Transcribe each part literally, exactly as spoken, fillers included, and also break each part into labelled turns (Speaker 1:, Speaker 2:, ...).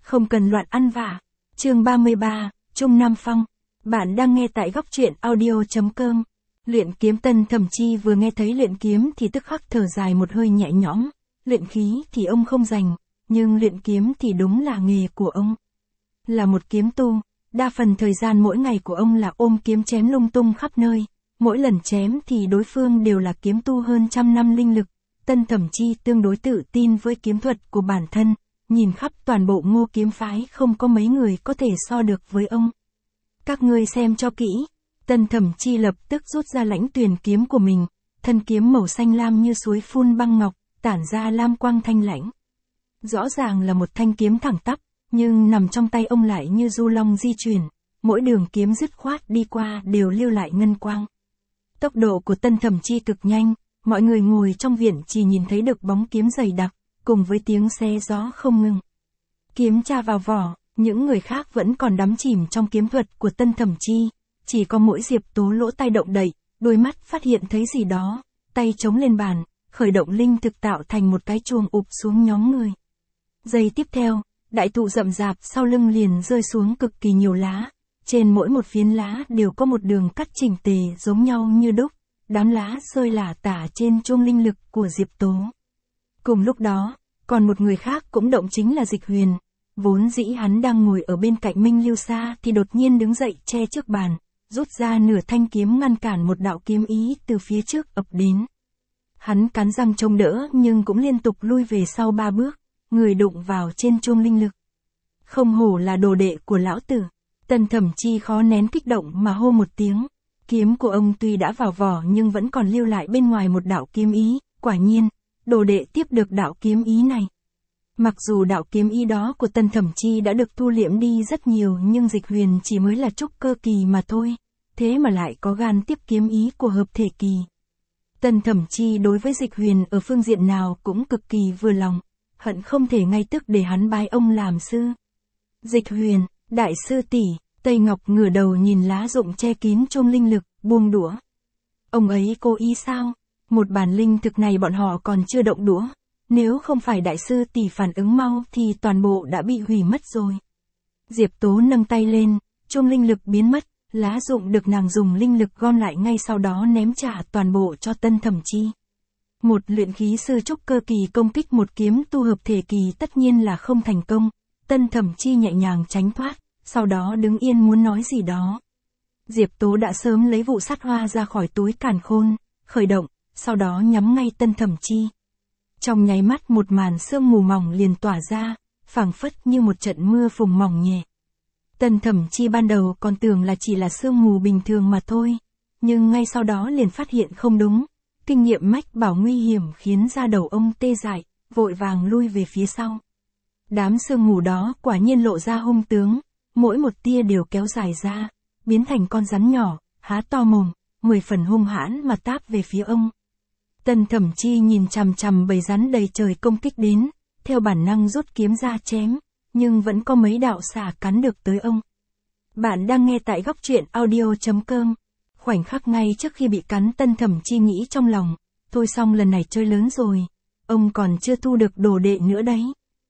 Speaker 1: không cần loạn ăn vạ. Chương ba mươi ba, Trung Nam Phong. Bạn đang nghe tại góc truyện audio.com. Luyện kiếm Tân Thẩm Chi vừa nghe thấy luyện kiếm thì tức khắc thở dài một hơi nhẹ nhõm. Luyện khí thì ông không rành, nhưng luyện kiếm thì đúng là nghề của ông. Là một kiếm tu, đa phần thời gian mỗi ngày của ông là ôm kiếm chém lung tung khắp nơi. Mỗi lần chém thì đối phương đều là kiếm tu hơn trăm năm linh lực. Tân Thẩm Chi tương đối tự tin với kiếm thuật của bản thân, nhìn khắp toàn bộ Ngô kiếm phái không có mấy người có thể so được với ông. Các ngươi xem cho kỹ. Tân Thẩm Chi lập tức rút ra lãnh tuyền kiếm của mình, thân kiếm màu xanh lam như suối phun băng ngọc, tản ra lam quang thanh lãnh. Rõ ràng là một thanh kiếm thẳng tắp, nhưng nằm trong tay ông lại như du long di chuyển, mỗi đường kiếm dứt khoát đi qua đều lưu lại ngân quang. Tốc độ của Tân Thẩm Chi cực nhanh, mọi người ngồi trong viện chỉ nhìn thấy được bóng kiếm dày đặc, cùng với tiếng xé gió không ngừng. Kiếm tra vào vỏ, những người khác vẫn còn đắm chìm trong kiếm thuật của Tân Thẩm Chi, chỉ có mỗi Diệp Tố lỗ tai động đậy, đôi mắt phát hiện thấy gì đó, tay chống lên bàn, khởi động linh thực tạo thành một cái chuông ụp xuống nhóm người. Giây tiếp theo, đại thụ rậm rạp sau lưng liền rơi xuống cực kỳ nhiều lá, trên mỗi một phiến lá đều có một đường cắt chỉnh tề giống nhau như đúc, đám lá rơi lả tả trên chuông linh lực của Diệp Tố. Cùng lúc đó, còn một người khác cũng động chính là Dịch Huyền, vốn dĩ hắn đang ngồi ở bên cạnh Minh Lưu Sa thì đột nhiên đứng dậy che trước bàn, rút ra nửa thanh kiếm ngăn cản một đạo kiếm ý từ phía trước ập đến. Hắn cắn răng chống đỡ nhưng cũng liên tục lui về sau ba bước, người đụng vào trên chuông linh lực. Không hổ là đồ đệ của lão tử. Tân Thẩm Chi khó nén kích động mà hô một tiếng. Kiếm của ông tuy đã vào vỏ nhưng vẫn còn lưu lại bên ngoài một đạo kiếm ý, quả nhiên, đồ đệ tiếp được đạo kiếm ý này. Mặc dù đạo kiếm ý đó của Tân Thẩm Chi đã được thu liễm đi rất nhiều nhưng Dịch Huyền chỉ mới là trúc cơ kỳ mà thôi, thế mà lại có gan tiếp kiếm ý của hợp thể kỳ. Tân Thẩm Chi đối với Dịch Huyền ở phương diện nào cũng cực kỳ vừa lòng, hận không thể ngay tức để hắn bái ông làm sư. Dịch Huyền, đại sư tỷ. Tây Ngọc ngửa đầu nhìn lá rụng che kín chuông linh lực, buông đũa. Ông ấy cố ý sao? Một bản linh thực này bọn họ còn chưa động đũa. Nếu không phải đại sư tỷ phản ứng mau thì toàn bộ đã bị hủy mất rồi. Diệp Tố nâng tay lên, chuông linh lực biến mất, lá rụng được nàng dùng linh lực gom lại ngay sau đó ném trả toàn bộ cho Tân Thẩm Chi. Một luyện khí sư trúc cơ kỳ công kích một kiếm tu hợp thể kỳ tất nhiên là không thành công. Tân Thẩm Chi nhẹ nhàng tránh thoát, sau đó đứng yên muốn nói gì đó. Diệp Tố đã sớm lấy vụ sát hoa ra khỏi túi càn khôn, khởi động, sau đó nhắm ngay Tân Thẩm Chi. Trong nháy mắt một màn sương mù mỏng liền tỏa ra, phảng phất như một trận mưa phùn mỏng nhẹ. Tân Thẩm Chi ban đầu còn tưởng là chỉ là sương mù bình thường mà thôi, nhưng ngay sau đó liền phát hiện không đúng, kinh nghiệm mách bảo nguy hiểm khiến da đầu ông tê dại, vội vàng lui về phía sau. Đám sương mù đó quả nhiên lộ ra hung tướng, mỗi một tia đều kéo dài ra, biến thành con rắn nhỏ, há to mồm, mười phần hung hãn mà táp về phía ông. Tân Thẩm Chi nhìn chằm chằm bầy rắn đầy trời công kích đến, theo bản năng rút kiếm ra chém, nhưng vẫn có mấy đạo xà cắn được tới ông. Bạn đang nghe tại góc truyện audio.com. Khoảnh khắc ngay trước khi bị cắn Tân Thẩm Chi nghĩ trong lòng, thôi xong lần này chơi lớn rồi, ông còn chưa thu được đồ đệ nữa đấy.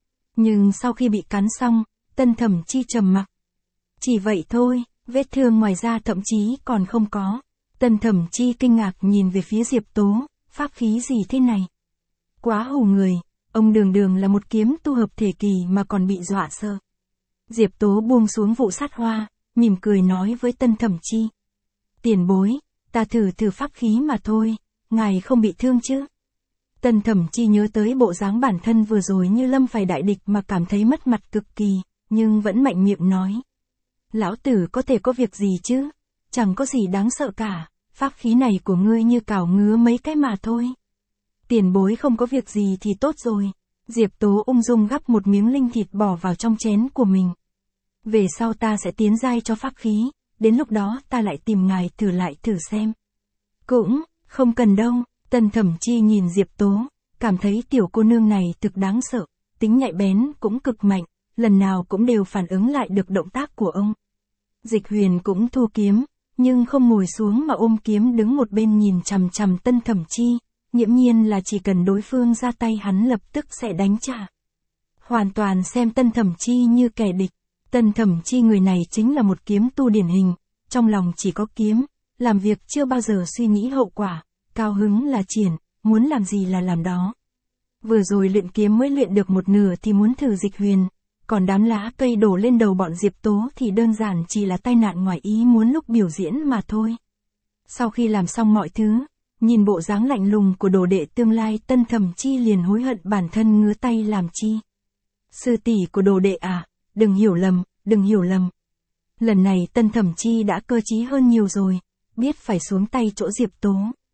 Speaker 1: Nhưng sau khi bị cắn xong, Tân Thẩm Chi trầm mặc. Chỉ vậy thôi, vết thương ngoài ra thậm chí còn không có. Tân Thẩm Chi kinh ngạc nhìn về phía Diệp Tố, pháp khí gì thế này? Quá hù người, ông đường đường là một kiếm tu hợp thể kỳ mà còn bị dọa sợ. Diệp Tố buông xuống vụ sát hoa, mỉm cười nói với Tân Thẩm Chi. Tiền bối, ta thử thử pháp khí mà thôi, ngài không bị thương chứ? Tân Thẩm Chi nhớ tới bộ dáng bản thân vừa rồi như lâm phải đại địch mà cảm thấy mất mặt cực kỳ, nhưng vẫn mạnh miệng nói. Lão tử có thể có việc gì chứ? Chẳng có gì đáng sợ cả, pháp khí này của ngươi như cào ngứa mấy cái mà thôi. Tiền bối không có việc gì thì tốt rồi. Diệp Tố ung dung gắp một miếng linh thịt bỏ vào trong chén của mình. Về sau ta sẽ tiến giai cho pháp khí, đến lúc đó ta lại tìm ngài thử lại thử xem. Cũng, không cần đâu. Tân Thẩm Chi nhìn Diệp Tố, cảm thấy tiểu cô nương này thực đáng sợ, tính nhạy bén cũng cực mạnh, lần nào cũng đều phản ứng lại được động tác của ông. Dịch Huyền cũng thu kiếm, nhưng không ngồi xuống mà ôm kiếm đứng một bên nhìn chằm chằm Tân Thẩm Chi, nghiễm nhiên là chỉ cần đối phương ra tay hắn lập tức sẽ đánh trả. hoàn toàn xem Tân Thẩm Chi như kẻ địch. Tân Thẩm Chi người này chính là một kiếm tu điển hình, trong lòng chỉ có kiếm, làm việc chưa bao giờ suy nghĩ hậu quả, cao hứng là triển, muốn làm gì là làm đó. Vừa rồi luyện kiếm mới luyện được một nửa thì muốn thử Dịch Huyền, còn đám lá cây đổ lên đầu bọn Diệp Tố thì đơn giản chỉ là tai nạn ngoài ý muốn lúc biểu diễn mà thôi. Sau khi làm xong mọi thứ, nhìn bộ dáng lạnh lùng của đồ đệ tương lai, Tân Thẩm Chi liền hối hận bản thân ngứa tay làm chi. Sư tỷ của đồ đệ à, đừng hiểu lầm, đừng hiểu lầm. Lần này Tân Thẩm Chi đã cơ trí hơn nhiều rồi, biết phải xuống tay chỗ Diệp Tố.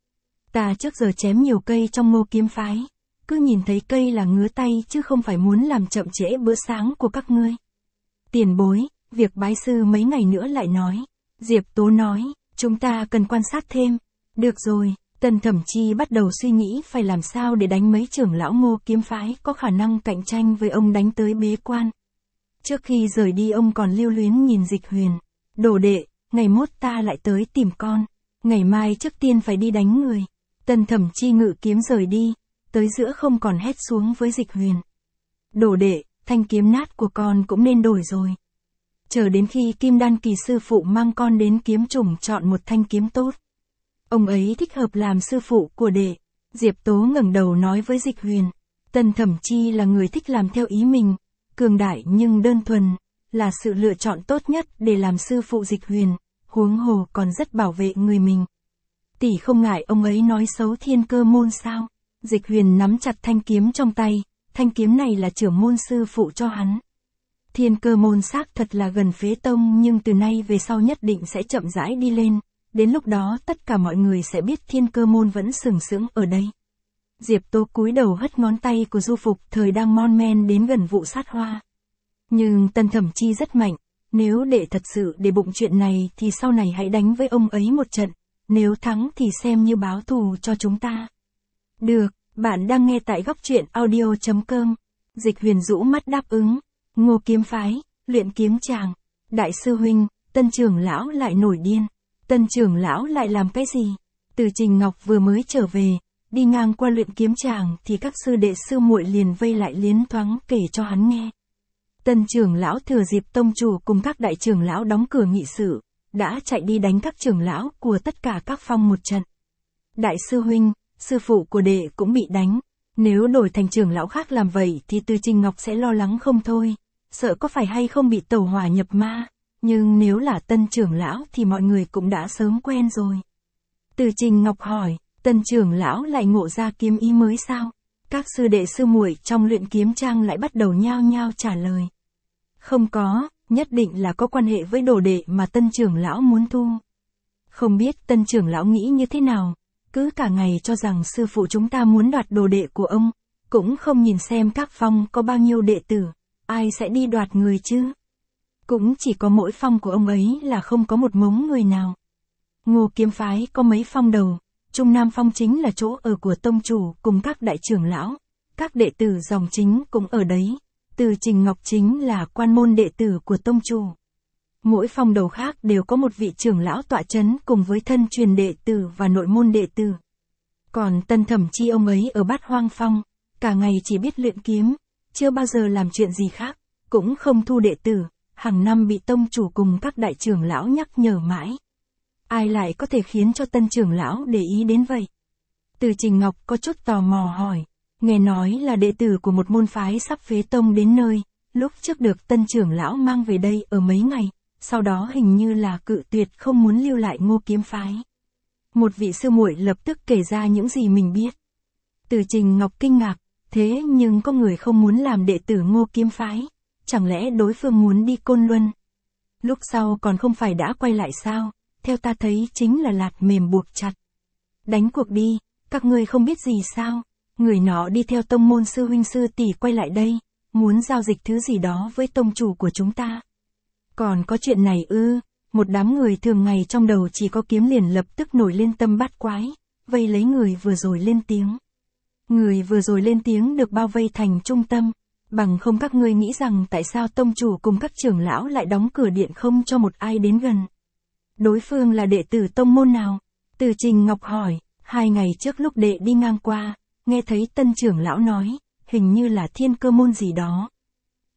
Speaker 1: Ta trước giờ chém nhiều cây trong Ngô kiếm phái, cứ nhìn thấy cây là ngứa tay chứ không phải muốn làm chậm trễ bữa sáng của các ngươi. Tiền bối, việc bái sư mấy ngày nữa lại nói. Diệp Tố nói, chúng ta cần quan sát thêm. Được rồi, Tân Thẩm Chi bắt đầu suy nghĩ phải làm sao để đánh mấy trưởng lão Ngô kiếm phái có khả năng cạnh tranh với ông đánh tới bế quan. Trước khi rời đi ông còn lưu luyến nhìn Dịch Huyền. Đồ đệ, ngày mốt ta lại tới tìm con. Ngày mai trước tiên phải đi đánh người. Tân Thẩm Chi ngự kiếm rời đi, tới giữa không còn hét xuống với Dịch Huyền. Đồ đệ, thanh kiếm nát của con cũng nên đổi rồi. Chờ đến khi Kim Đan kỳ sư phụ mang con đến kiếm chủng chọn một thanh kiếm tốt. Ông ấy thích hợp làm sư phụ của đệ. Diệp Tố ngẩng đầu nói với Dịch Huyền. Tân Thẩm Chi là người thích làm theo ý mình, cường đại nhưng đơn thuần, là sự lựa chọn tốt nhất để làm sư phụ Dịch Huyền, huống hồ còn rất bảo vệ người mình. Tỷ không ngại ông ấy nói xấu Thiên Cơ môn sao? Dịch Huyền nắm chặt thanh kiếm trong tay, thanh kiếm này là trưởng môn sư phụ cho hắn. Thiên Cơ môn xác thật là gần phế tông nhưng từ nay về sau nhất định sẽ chậm rãi đi lên, đến lúc đó tất cả mọi người sẽ biết Thiên Cơ môn vẫn sừng sững ở đây. Diệp Tố cúi đầu hất ngón tay của Du Phục Thời đang mon men đến gần vụ sát hoa. Nhưng Tân Thẩm Chi rất mạnh, nếu đệ thật sự để bụng chuyện này thì sau này hãy đánh với ông ấy một trận, nếu thắng thì xem như báo thù cho chúng ta. Được, bạn đang nghe tại góc truyện audio chấm com. Dịch Huyền rũ mắt đáp ứng. Ngô kiếm phái, luyện kiếm chàng. Đại sư huynh, Tân trưởng lão lại nổi điên. Tân trưởng lão lại làm cái gì? Từ Trình Ngọc vừa mới trở về, đi ngang qua luyện kiếm chàng thì các sư đệ sư muội liền vây lại liến thoáng kể cho hắn nghe. Tân trưởng lão thừa dịp tông chủ cùng các đại trưởng lão đóng cửa nghị sự, đã chạy đi đánh các trưởng lão của tất cả các phong một trận. Đại sư huynh, sư phụ của đệ cũng bị đánh. Nếu đổi thành trưởng lão khác làm vậy thì Từ Trình Ngọc sẽ lo lắng không thôi, sợ có phải hay không bị tẩu hỏa nhập ma. Nhưng nếu là Tân trưởng lão thì mọi người cũng đã sớm quen rồi. Từ Trình Ngọc hỏi, Tân trưởng lão lại ngộ ra kiếm ý mới sao? Các sư đệ sư muội trong luyện kiếm trang lại bắt đầu nhao nhao trả lời. Không có, nhất định là có quan hệ với đồ đệ mà Tân trưởng lão muốn thu. Không biết Tân trưởng lão nghĩ như thế nào, cứ cả ngày cho rằng sư phụ chúng ta muốn đoạt đồ đệ của ông, cũng không nhìn xem các phong có bao nhiêu đệ tử, ai sẽ đi đoạt người chứ. Cũng chỉ có mỗi phong của ông ấy là không có một mống người nào. Ngô kiếm phái có mấy phong đầu, Trung Nam phong chính là chỗ ở của tông chủ cùng các đại trưởng lão, các đệ tử dòng chính cũng ở đấy. Từ Trình Ngọc chính là quan môn đệ tử của tông chủ. Mỗi phong đầu khác đều có một vị trưởng lão tọa chấn cùng với thân truyền đệ tử và nội môn đệ tử. Còn Tân Thẩm Chi ông ấy ở Bát Hoang phong, cả ngày chỉ biết luyện kiếm, chưa bao giờ làm chuyện gì khác, cũng không thu đệ tử, hàng năm bị tông chủ cùng các đại trưởng lão nhắc nhở mãi. Ai lại có thể khiến cho Tân trưởng lão để ý đến vậy? Từ Trình Ngọc có chút tò mò hỏi, nghe nói là đệ tử của một môn phái sắp phế tông đến nơi, lúc trước được Tân trưởng lão mang về đây ở mấy ngày, sau đó hình như là cự tuyệt không muốn lưu lại Ngô kiếm phái. Một vị sư muội lập tức kể ra những gì mình biết. Từ Trình Ngọc kinh ngạc, thế nhưng có người không muốn làm đệ tử Ngô kiếm phái, chẳng lẽ đối phương muốn đi Côn Luân? Lúc sau còn không phải đã quay lại sao? Theo ta thấy chính là lạt mềm buộc chặt. Đánh cuộc đi, các ngươi không biết gì sao? Người nọ đi theo tông môn sư huynh sư tỷ quay lại đây, muốn giao dịch thứ gì đó với tông chủ của chúng ta. Còn có chuyện này ư? Một đám người thường ngày trong đầu chỉ có kiếm liền lập tức nổi lên tâm bát quái, vây lấy người vừa rồi lên tiếng. Người vừa rồi lên tiếng được bao vây thành trung tâm, bằng không các ngươi nghĩ rằng tại sao tông chủ cùng các trưởng lão lại đóng cửa điện không cho một ai đến gần. Đối phương là đệ tử tông môn nào? Từ Trình Ngọc hỏi, hai ngày trước lúc đệ đi ngang qua, nghe thấy Tân trưởng lão nói, hình như là Thiên Cơ môn gì đó,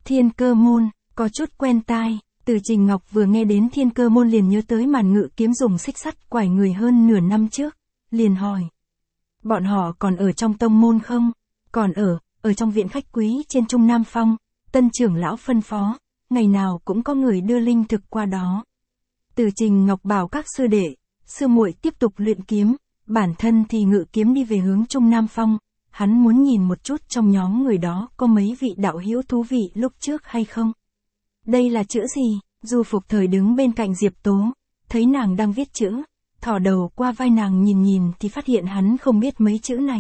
Speaker 1: Thiên Cơ Môn, có chút quen tai. Từ Trình Ngọc vừa nghe đến Thiên Cơ Môn liền nhớ tới màn ngự kiếm dùng xích sắt quải người hơn nửa năm trước. Liền hỏi. Bọn họ còn ở trong tông môn không? Còn ở, ở trong viện khách quý trên Trung Nam Phong. Tân trưởng lão phân phó, ngày nào cũng có người đưa linh thực qua đó. Từ Trình Ngọc bảo các sư đệ, sư muội tiếp tục luyện kiếm, bản thân thì ngự kiếm đi về hướng Trung Nam Phong. Hắn muốn nhìn một chút trong nhóm người đó có mấy vị đạo hữu thú vị lúc trước hay không. Đây là chữ gì? Du Phục Thời đứng bên cạnh Diệp Tố, thấy nàng đang viết chữ, thò đầu qua vai nàng nhìn nhìn thì phát hiện hắn không biết mấy chữ này.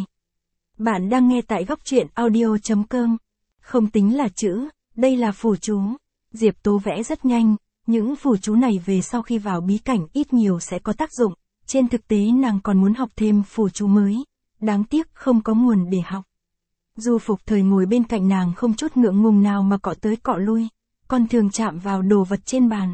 Speaker 1: Bạn đang nghe tại góc truyện audio chấm com. Không tính là chữ, đây là phù chú. Diệp Tố vẽ rất nhanh, những phù chú này về sau khi vào bí cảnh ít nhiều sẽ có tác dụng. Trên thực tế nàng còn muốn học thêm phù chú mới, đáng tiếc không có nguồn để học. Du Phục Thời ngồi bên cạnh nàng không chút ngượng ngùng nào mà cọ tới cọ lui, còn thường chạm vào đồ vật trên bàn.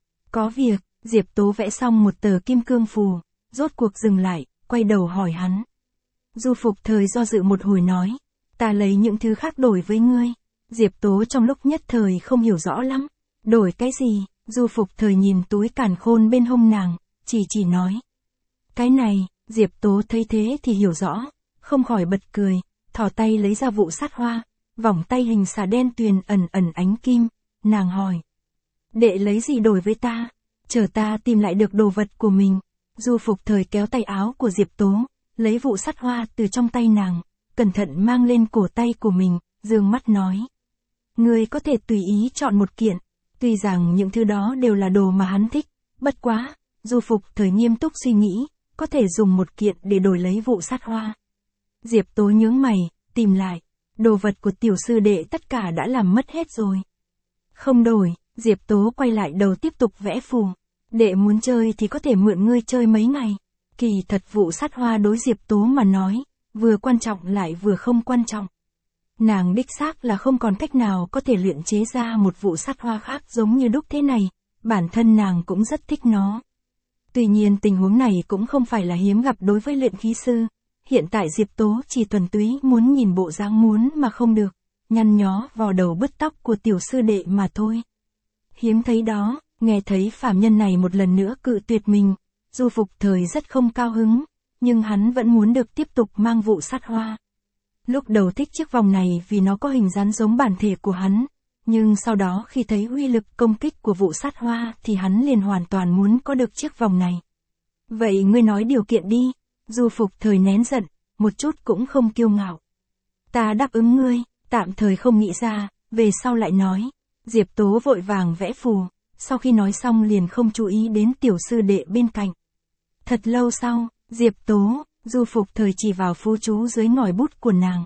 Speaker 1: Có việc, Diệp Tố vẽ xong một tờ kim cương phù, rốt cuộc dừng lại, quay đầu hỏi hắn. Du Phục Thời do dự một hồi nói, ta lấy những thứ khác đổi với ngươi. Diệp Tố trong lúc nhất thời không hiểu rõ lắm, đổi cái gì? Du Phục Thời nhìn túi càn khôn bên hông nàng, chỉ chỉ nói. Cái này, Diệp Tố thấy thế thì hiểu rõ, không khỏi bật cười, thò tay lấy ra vụ sát hoa, vòng tay hình xà đen tuyền ẩn ẩn ánh kim, nàng hỏi. Đệ lấy gì đổi với ta? Chờ ta tìm lại được đồ vật của mình. Du Phục Thời kéo tay áo của Diệp Tố, lấy vụ sát hoa từ trong tay nàng, cẩn thận mang lên cổ tay của mình, dương mắt nói. Ngươi có thể tùy ý chọn một kiện, tuy rằng những thứ đó đều là đồ mà hắn thích, bất quá, Du Phục Thời nghiêm túc suy nghĩ, có thể dùng một kiện để đổi lấy vụ sát hoa. Diệp Tố nhướng mày, tìm lại, đồ vật của tiểu sư đệ tất cả đã làm mất hết rồi. Không đổi, Diệp Tố quay lại đầu tiếp tục vẽ phù. Đệ muốn chơi thì có thể mượn ngươi chơi mấy ngày. Kỳ thật vụ sát hoa đối Diệp Tố mà nói, vừa quan trọng lại vừa không quan trọng. Nàng đích xác là không còn cách nào có thể luyện chế ra một vụ sát hoa khác giống như đúc thế này, bản thân nàng cũng rất thích nó. Tuy nhiên tình huống này cũng không phải là hiếm gặp đối với luyện khí sư. Hiện tại Diệp Tố chỉ thuần túy muốn nhìn bộ dáng muốn mà không được, nhăn nhó vò đầu bứt tóc của tiểu sư đệ mà thôi. Hiếm thấy đó, nghe thấy phàm nhân này một lần nữa cự tuyệt mình, Du Phục Thời rất không cao hứng, nhưng hắn vẫn muốn được tiếp tục mang vụ sát hoa. Lúc đầu thích chiếc vòng này vì nó có hình dáng giống bản thể của hắn, nhưng sau đó khi thấy uy lực công kích của vụ sát hoa thì hắn liền hoàn toàn muốn có được chiếc vòng này. Vậy ngươi nói điều kiện đi. Du Phục Thời nén giận, một chút cũng không kiêu ngạo. Ta đáp ứng ngươi, tạm thời không nghĩ ra, về sau lại nói. Diệp Tố vội vàng vẽ phù, sau khi nói xong liền không chú ý đến tiểu sư đệ bên cạnh. Thật lâu sau, Diệp Tố, Du Phục Thời chỉ vào phù chú dưới ngòi bút của nàng.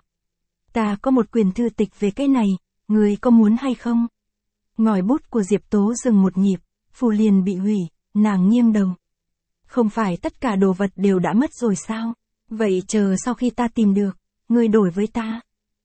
Speaker 1: Ta có một quyển thư tịch về cái này, ngươi có muốn hay không? Ngòi bút của Diệp Tố dừng một nhịp, phù liền bị hủy, nàng nghiêng đầu. Không phải tất cả đồ vật đều đã mất rồi sao? Vậy chờ sau khi ta tìm được, ngươi đổi với ta.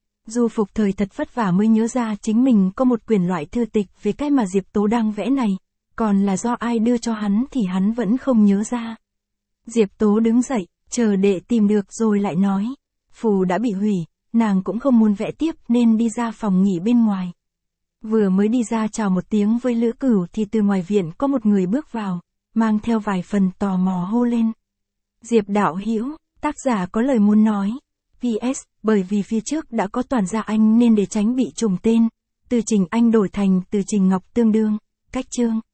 Speaker 1: Du Phục Thời thật vất vả mới nhớ ra chính mình có một quyển loại thư tịch về cái mà Diệp Tố đang vẽ này, còn là do ai đưa cho hắn thì hắn vẫn không nhớ ra. Diệp Tố đứng dậy, chờ đệ tìm được rồi lại nói. Phù đã bị hủy, nàng cũng không muốn vẽ tiếp nên đi ra phòng nghỉ bên ngoài. Vừa mới đi ra chào một tiếng với Lữ Cửu thì từ ngoài viện có một người bước vào, mang theo vài phần tò mò hô lên. Diệp đạo hữu, tác giả có lời muốn nói. pê ét, bởi vì phía trước đã có Toàn Gia Anh nên để tránh bị trùng tên, Từ Trình Anh đổi thành Từ Trình Ngọc tương đương, cách chương.